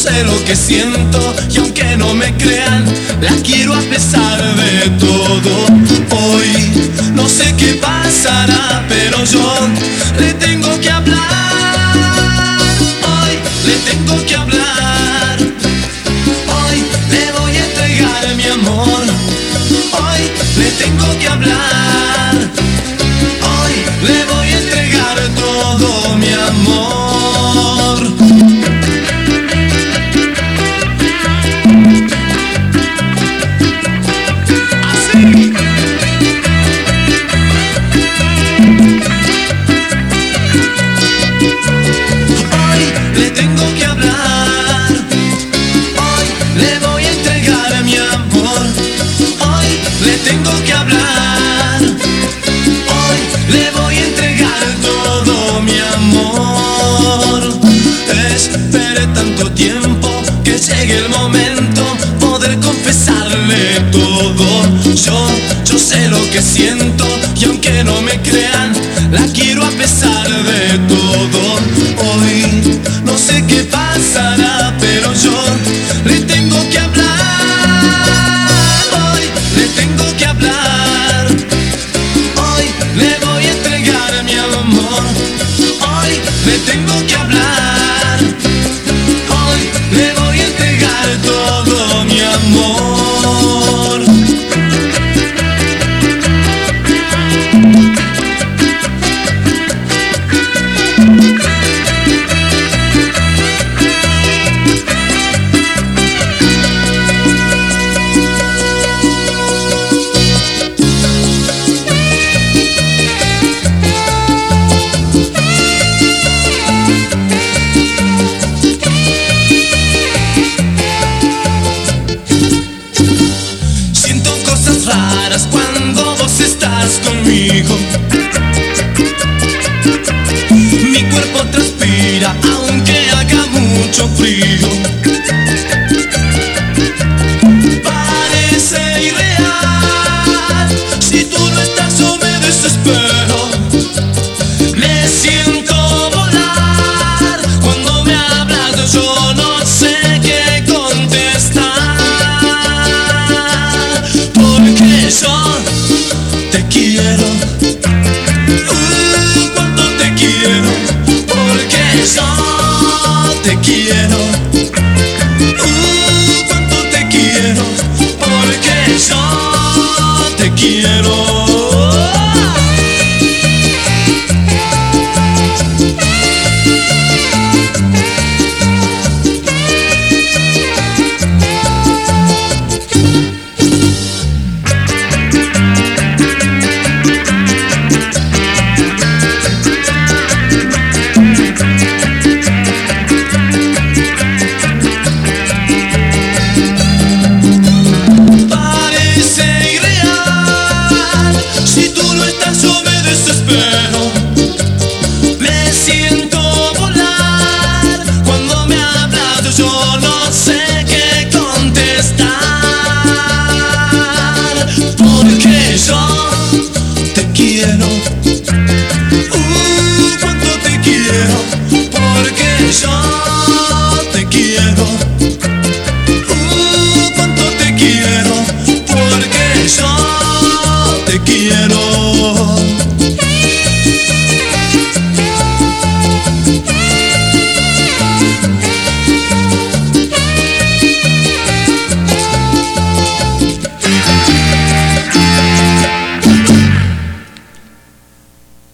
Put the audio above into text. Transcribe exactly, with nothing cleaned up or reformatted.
sé lo que siento y aunque no me crean, la quiero a pesar de todo. Hoy no sé qué pasará, pero yo le tengo que hablar. Hoy le tengo que hablar. Hoy le voy a entregar mi amor. Hoy le tengo que hablar. Hoy le voy a entregar todo mi amor. Tengo que hablar. Hoy le voy a entregar todo mi amor. Esperé tanto tiempo que llegue el momento poder confesarle todo. Yo, yo sé lo que siento y aunque no me crean, la quiero a pesar de todo. Hoy no sé qué pasará, pero yo le tengo que hablar. Le tengo que hablar. Hoy le voy a entregar todo mi amor. Cuando vos estás conmigo, mi cuerpo transpira aunque haga mucho frío. Parece irreal, si tú no estás yo me desespero. Me siento volar, cuando me hablas yo no sé qué contestar. Porque yo te quiero, uh, cuánto te quiero, porque yo te quiero, uh, cuánto te quiero, porque yo te quiero. Me siento